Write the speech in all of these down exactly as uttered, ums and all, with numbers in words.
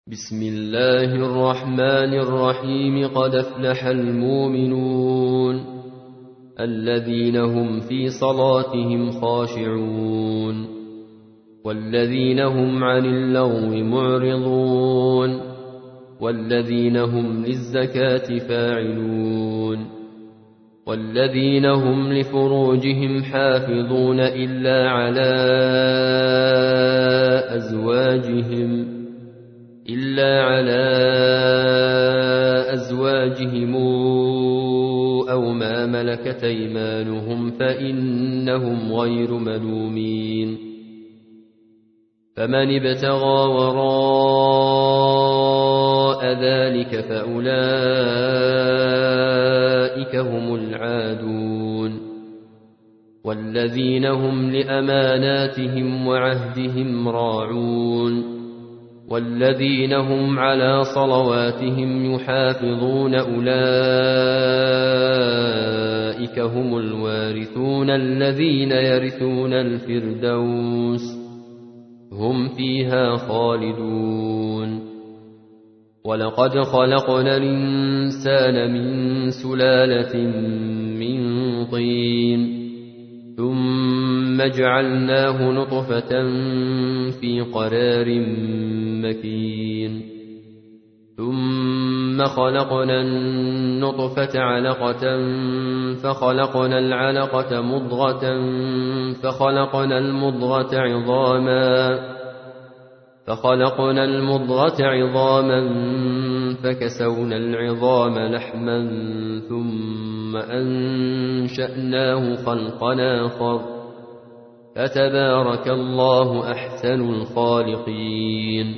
بسم الله الرحمن الرحيم. قد أفلح المؤمنون الذين هم في صلاتهم خاشعون والذين هم عن اللغو معرضون والذين هم للزكاة فاعلون والذين هم لفروجهم حافظون إلا على أزواجهم إلا على أزواجهم أو ما ملكت أيمانهم فإنهم غير ملومين. فمن ابتغى وراء ذلك فأولئك هم العادون والذين هم لأماناتهم وعهدهم راعون والذين هم على صلواتهم يحافظون أولئك هم الوارثون الذين يرثون الفردوس هم فيها خالدون. ولقد خلقنا الإنسان من سلالة من طين ثم جعلناه نطفة في قرار مكين ثم خلقنا النطفة علقة فخلقنا العلقة مضغة فخلقنا المضغة عظاما فخلقنا المضغة عظاما فكسونا العظام لحما ثم أنشأناه خلقا آخر فتبارك الله أحسن الخالقين.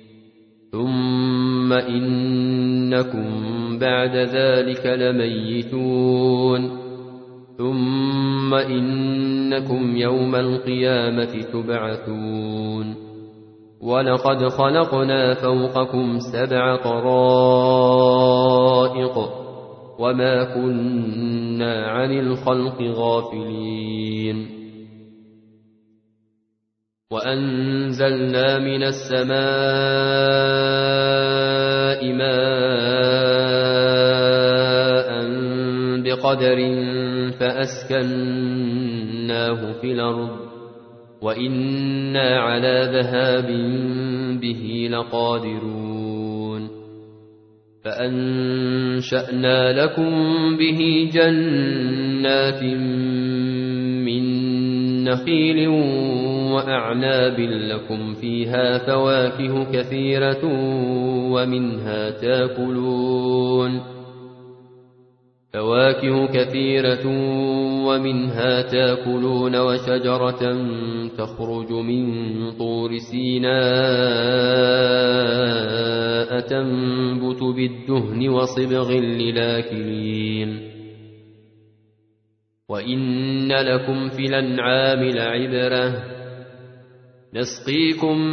ثم إنكم بعد ذلك لميتون ثم إنكم يوم القيامة تبعثون. ولقد خلقنا فوقكم سبع طرائق وما كنا عن الخلق غافلين. وأنزلنا من السماء ماء بقدر فأسكناه في الأرض وإنا على ذهاب به لقادرون. فأنشأنا لكم به جنات من نخيل وأعناب لكم فيها فواكه كثيرة ومنها تاكلون فواكه كثيرة ومنها تاكلون وشجرة تخرج من طور سيناء تنبت بالدهن وصبغ للآكلين. وإن لكم في الأنعام لعبرة نسقيكم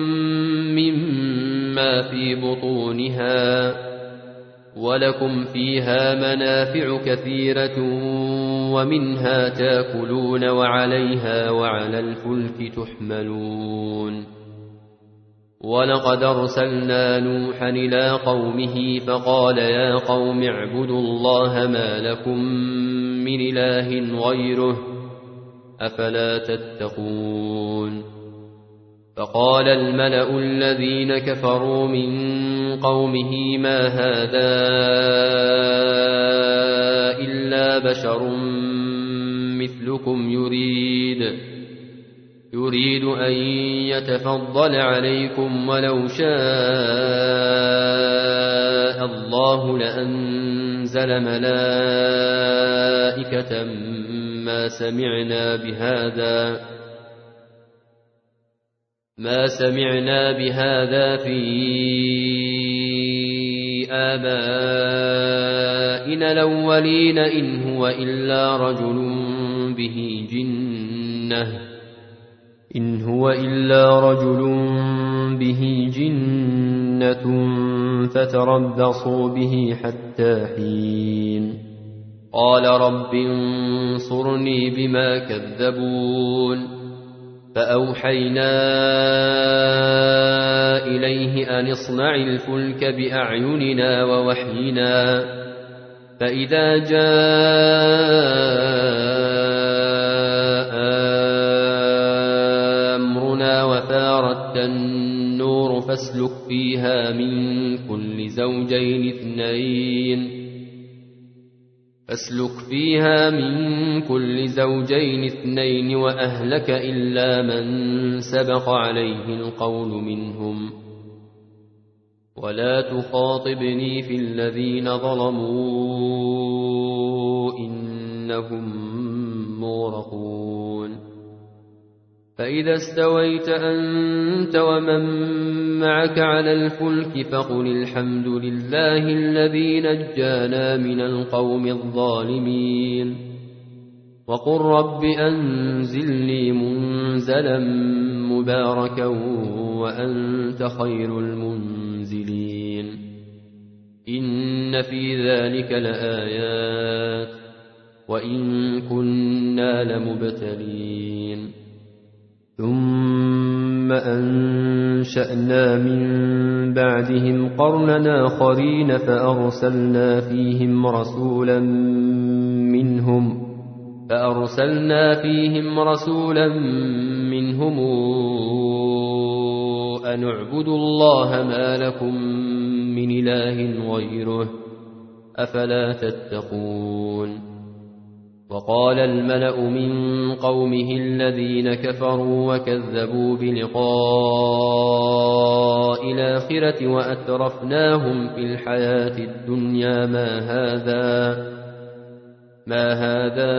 مما في بطونها ولكم فيها منافع كثيرة ومنها تاكلون وعليها وعلى الفلك تحملون. ولقد أرسلنا نوحا إلى قومه فقال يا قوم اعبدوا الله ما لكم من إله غيره أفلا تتقون. فقال الملأ الذين كفروا من قومه ما هذا إلا بشر مثلكم يريد يريد أن يتفضل عليكم ولو شاء الله لأنزل ملائكة ما سمعنا بهذا ما سمعنا بهذا في آبائنا الأولين إن هو إلا رجل به جنة إن هو إلا رجل به جنة فتربصوا به حتى حين. قال رب انصرني بما كذبون فأوحينا إليه أن اصنع الفلك بأعيننا ووحينا فإذا جاء أمرنا وفارت النور فاسلك فيها من كل زوجين اثنين فاسلك فيها من كل زوجين اثنين وأهلك إلا من سبق عليه القول منهم ولا تخاطبني في الذين ظلموا إنهم مغرقون فإذا استويت أنت ومن معك على الفلك فقل الحمد لله الذي نجانا من القوم الظالمين وقل رب أنزلني منزلا مباركا وأنت خير المنزلين إن في ذلك لآيات وإن كنا لمبتلين ثم أنشأنا من بعدهم قرنا آخرين فأرسلنا فيهم رسولا منهم فأرسلنا فيهم رسولا منهم أن اعبدوا الله ما لكم من إله غيره أفلا تتقون وقال الملأ من قومه الذين كفروا وكذبوا بلقاء الآخرة وأترفناهم في الحياة الدنيا ما هذا ما هذا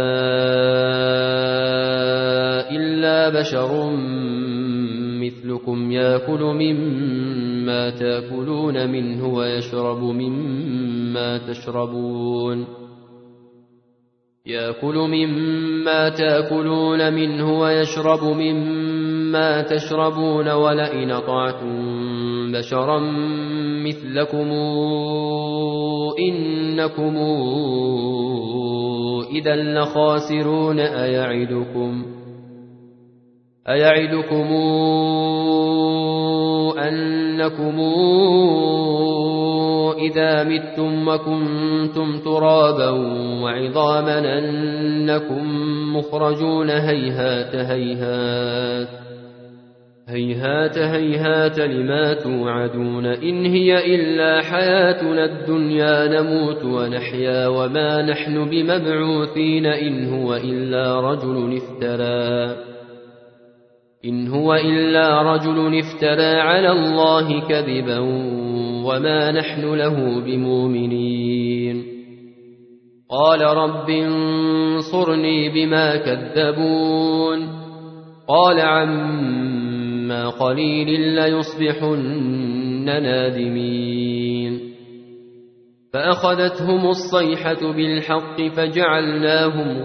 إلا بشر مثلكم يأكل مما تأكلون منه ويشرب مما تشربون يأكل مما تأكلون منه ويشرب مما تشربون ولئن أطعتم بشرا مثلكم إنكم إذا لخاسرون أيعدكم أيعدكم أنكم إذا متم وكنتم ترابا وعظاما أنكم مخرجون هيهات هيهات هيهات هيهات لما توعدون إن هي إلا حياتنا الدنيا نموت ونحيا وما نحن بمبعوثين إن هو إلا رجل افترى إن هو إلا رجل افترى على الله كذبا وما نحن له بمؤمنين قال رب انصرني بما كذبون قال عما قليل ليصبحن نادمين فأخذتهم الصيحة بالحق فجعلناهم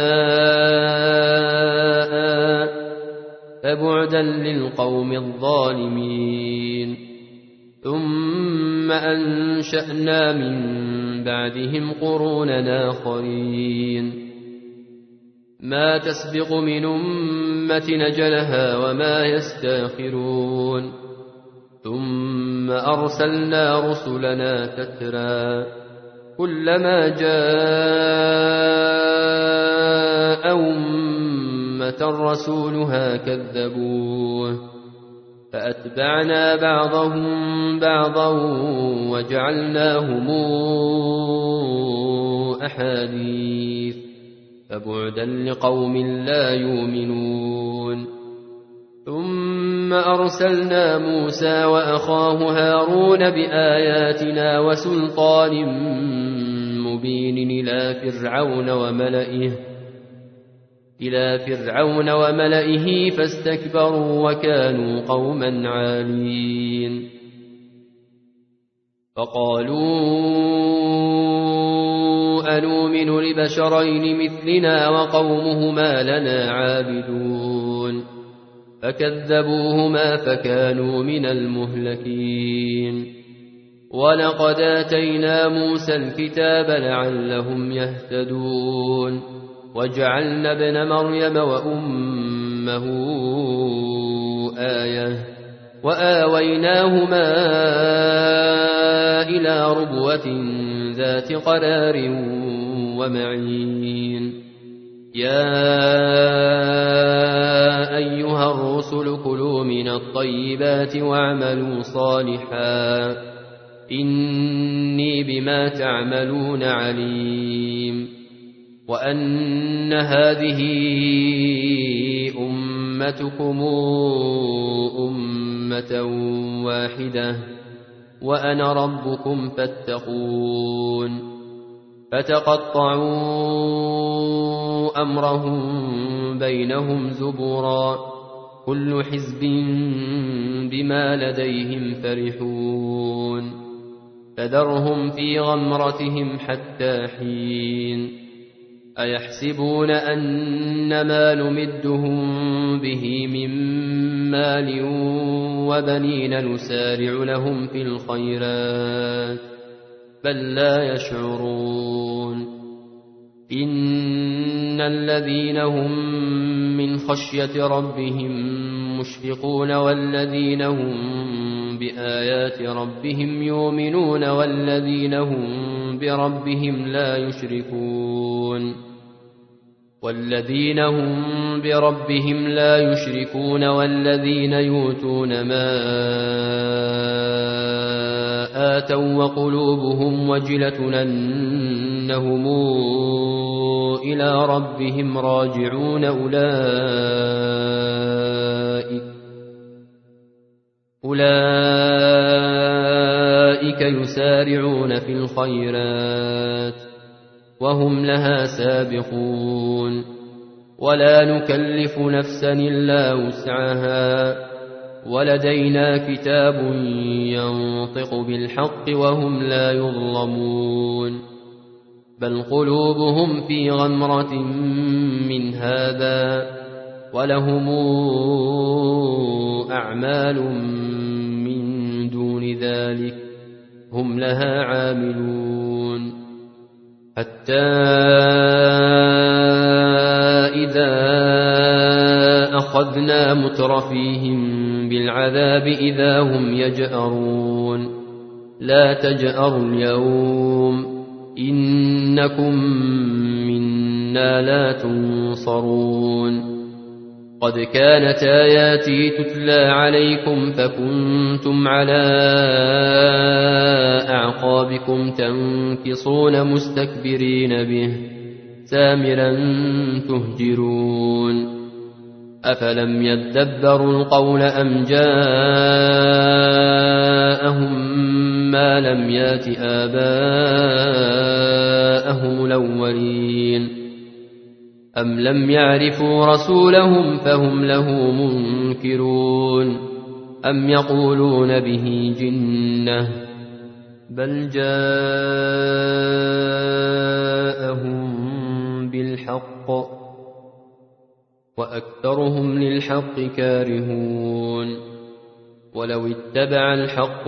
غثاء فبعدا للقوم الظالمين ثم أنشأنا من بعدهم قرونا آخرين ما تسبق من أمة نجلها وما يستاخرون ثم أرسلنا رسلنا تترى كلما جاء أمة رسولها كذبوه فأتبعنا بعضهم بعضا وجعلناهم أحاديث فبعدا لقوم لا يؤمنون ثم أرسلنا موسى وأخاه هارون بآياتنا وسلطان مبين إلى فرعون وملئه إلى فرعون وملئه فاستكبروا وكانوا قوما عالين فقالوا أنؤمن لبشرين مثلنا وقومهما لنا عابدون فكذبوهما فكانوا من المهلكين ولقد آتينا موسى الكتاب لعلهم يهتدون وجعلنا ابن مريم وأمه أمه آية وآويناهما إلى ربوة ذات قرار ومعين يا أيها الرسل كلوا من الطيبات واعملوا صالحا إني بما تعملون عليم وأن هذه أمتكم أمة واحدة وأنا ربكم فاتقون فتقطعوا أمرهم بينهم زبرا كل حزب بما لديهم فرحون فذرهم في غمرتهم حتى حين أيحسبون أن ما نمدهم به من مال وبنين نسارع لهم في الخيرات بل لا يشعرون إن الذين هم من خشية ربهم مشفقون والذين هم بآيات ربهم يؤمنون والذين هم بربهم لا يشركون والذين هم بربهم لا يشركون والذين يؤتون ما آتوا وقلوبهم وجلة أنهم إلى ربهم راجعون أولئك أولئك يسارعون في الخيرات وهم لها سابقون ولا نكلف نفسا إلا وسعها ولدينا كتاب ينطق بالحق وهم لا يظلمون بل قلوبهم في غمرة من هذا ولهم أعمال من دون ذلك هم لها عاملون حتى إذا أخذنا مترفيهم بالعذاب إذا هم يجأرون لا تجأروا اليوم إنكم منا لا تنصرون قد كانت آياتي تتلى عليكم فكنتم على أعقابكم تنكصون مستكبرين به سامرا تهجرون أفلم يدبروا القول أم جاءهم ما لم يات آباءهم الأولين أم لم يعرفوا رسولهم فهم له منكرون أم يقولون به جنة بل جاءهم بالحق وأكثرهم للحق كارهون ولو اتبع الحق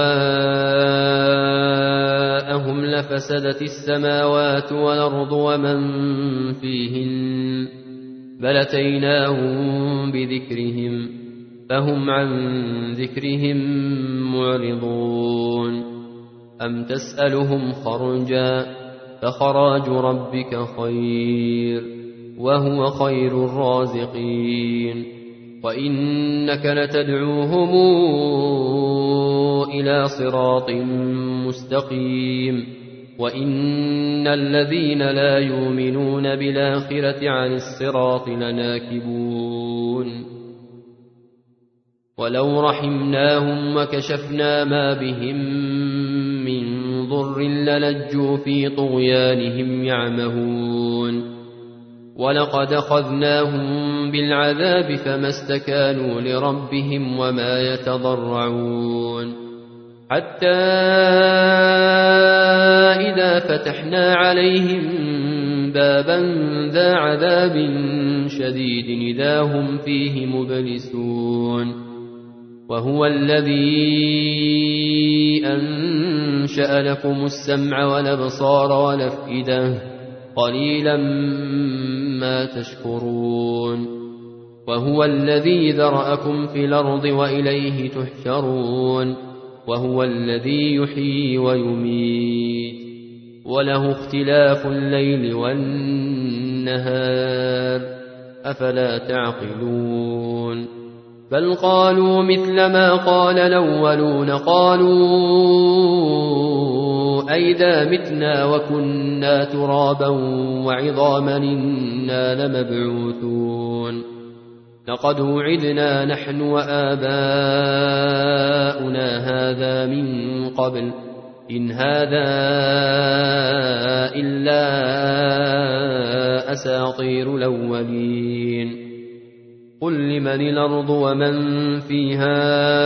أهواءهم لفسدت السماوات والأرض ومن فيهن بل أتيناهم بذكرهم فهم عن ذكرهم معرضون أم تسألهم خرجا فخراج ربك خير وهو خير الرازقين وإنك لتدعوهم إلى صراط مستقيم وإن الذين لا يؤمنون بالآخرة عن الصراط لناكبون ولو رحمناهم وكشفنا ما بهم من ضر للجوا في طغيانهم يعمهون ولقد أخذناهم بالعذاب فما استكانوا لربهم وما يتضرعون حتى إذا فتحنا عليهم بابا ذا عذاب شديد إذا هم فيه مبلسون وهو الذي أنشأ لكم السمع والأبصار والأفئدة قليلا ما تشكرون وهو الذي ذرأكم في الأرض وإليه تحشرون وهو الذي يحيي ويميت وله اختلاف الليل والنهار أفلا تعقلون بل قالوا مثل ما قال الأولون قالوا أئذا متنا وكنا ترابا وعظاما إنا لمبعوثون لقد وعدنا نحن وآباؤنا هذا من قبل إن هذا إلا أساطير الأولين قل لمن الأرض ومن فيها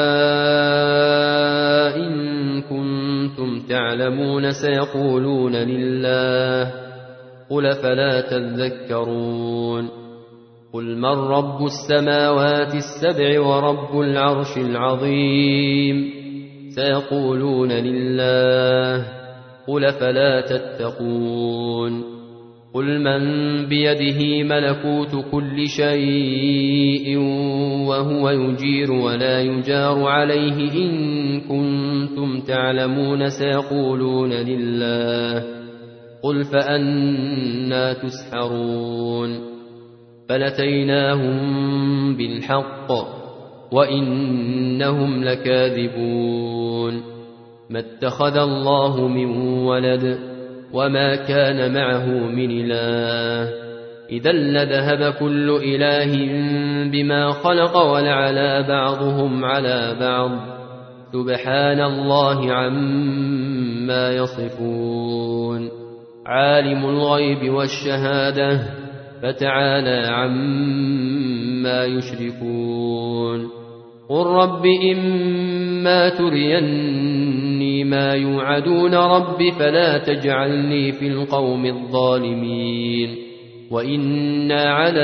إن كنتم تعلمون سيقولون لله قل فلا تذكرون قل من رب السماوات السبع ورب العرش العظيم سيقولون لله قل فلا تتقون قل من بيده ملكوت كل شيء وهو يجير ولا يجار عليه إن كنتم تعلمون سيقولون لله قل فأنى تسحرون بل أتيناهم بالحق وإنهم لكاذبون ما اتخذ الله من ولد وما كان معه من إله إذا لذهب كل إله بما خلق ولعلى بعضهم على بعض سبحان الله عما يصفون عالم الغيب والشهادة فتعالى عما يشركون قل رب إما تريني ما يوعدون رب فلا تجعلني في القوم الظالمين وإنا على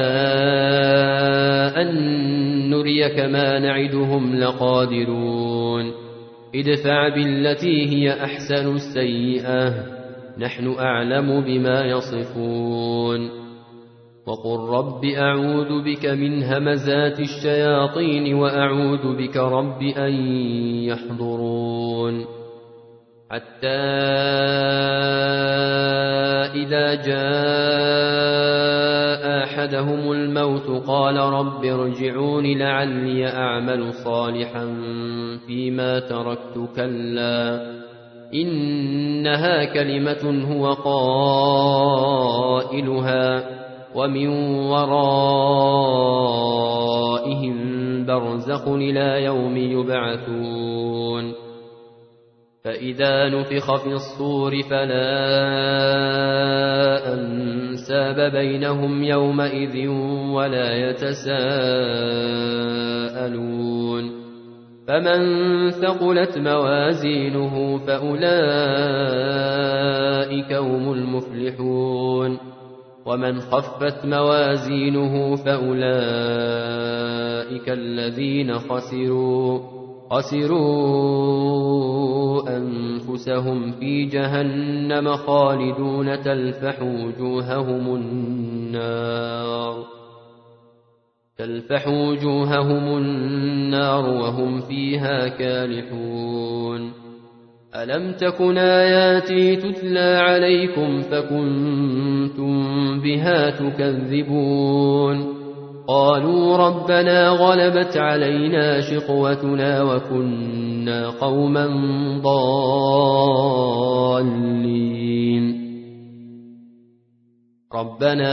أن نريك ما نعدهم لقادرون ادفع بالتي هي أحسن السيئة نحن أعلم بما يصفون وقل رب أعوذ بك من همزات الشياطين وأعوذ بك رب أن يحضرون حتى إذا جاء أحدهم الموت قال رب ارجعون لعلي أعمل صالحا فيما تركت كلا إنها كلمة هو قائلها ومن ورائهم برزخ إلى يوم يبعثون فإذا نفخ في الصور فلا أنساب بينهم يومئذ ولا يتساءلون فمن ثقلت موازينه فأولئك هم المفلحون ومن خفت موازينه فأولئك الذين خسروا خسروا أنفسهم في جهنم خالدون تلفح وجوههم النار تلفح وجوههم النار وهم فيها كالحون ألم تكن آياتي تتلى عليكم فكنتم بها تكذبون قالوا ربنا غلبت علينا شقوتنا وكنا قوما ضالين ربنا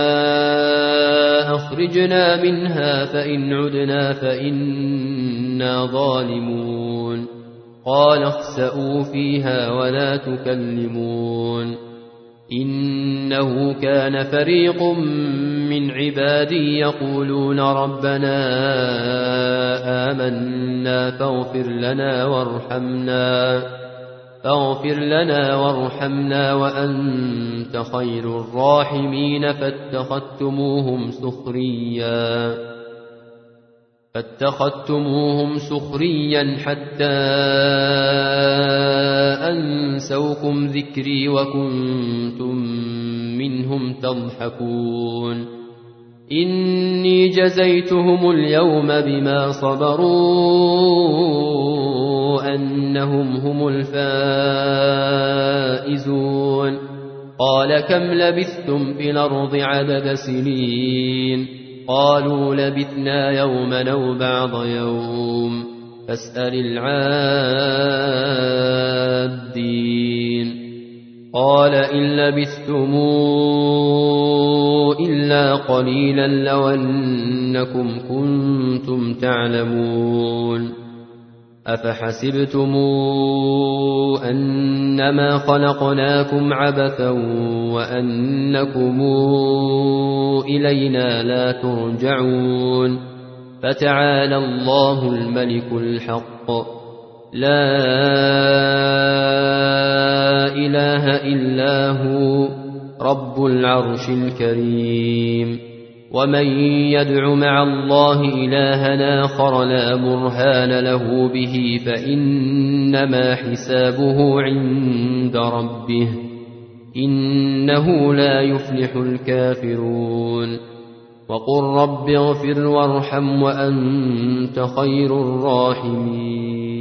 أخرجنا منها فإن عدنا فإنا ظالمون قال اخسئوا فيها ولا تكلمون إنه كان فريق من عبادي يقولون ربنا آمنا فاغفر لنا وارحمنا فاغفر لنا وارحمنا وأنت خير الراحمين فاتخذتموهم سخريا فاتخذتموهم سخريا حتى أنسوكم ذكري وكنتم منهم تضحكون إني جزيتهم اليوم بما صبروا أنهم هم الفائزون قال كم لبثتم في الأرض عدد سنين قالوا لبثنا يوما أو بعض يوم فاسأل العادين قال إن لبثتم إلا قليلا لو أنكم كنتم تعلمون أفحسبتم أنما خلقناكم عبثا وأنكم إلينا لا ترجعون فتعالى الله الملك الحق لا إله إلا هو رب العرش الكريم ومن يدع مع الله إلها آخر لا برهان له به فإنما حسابه عند ربه إنه لا يفلح الكافرون وقل رب اغفر وارحم وأنت خير الراحمين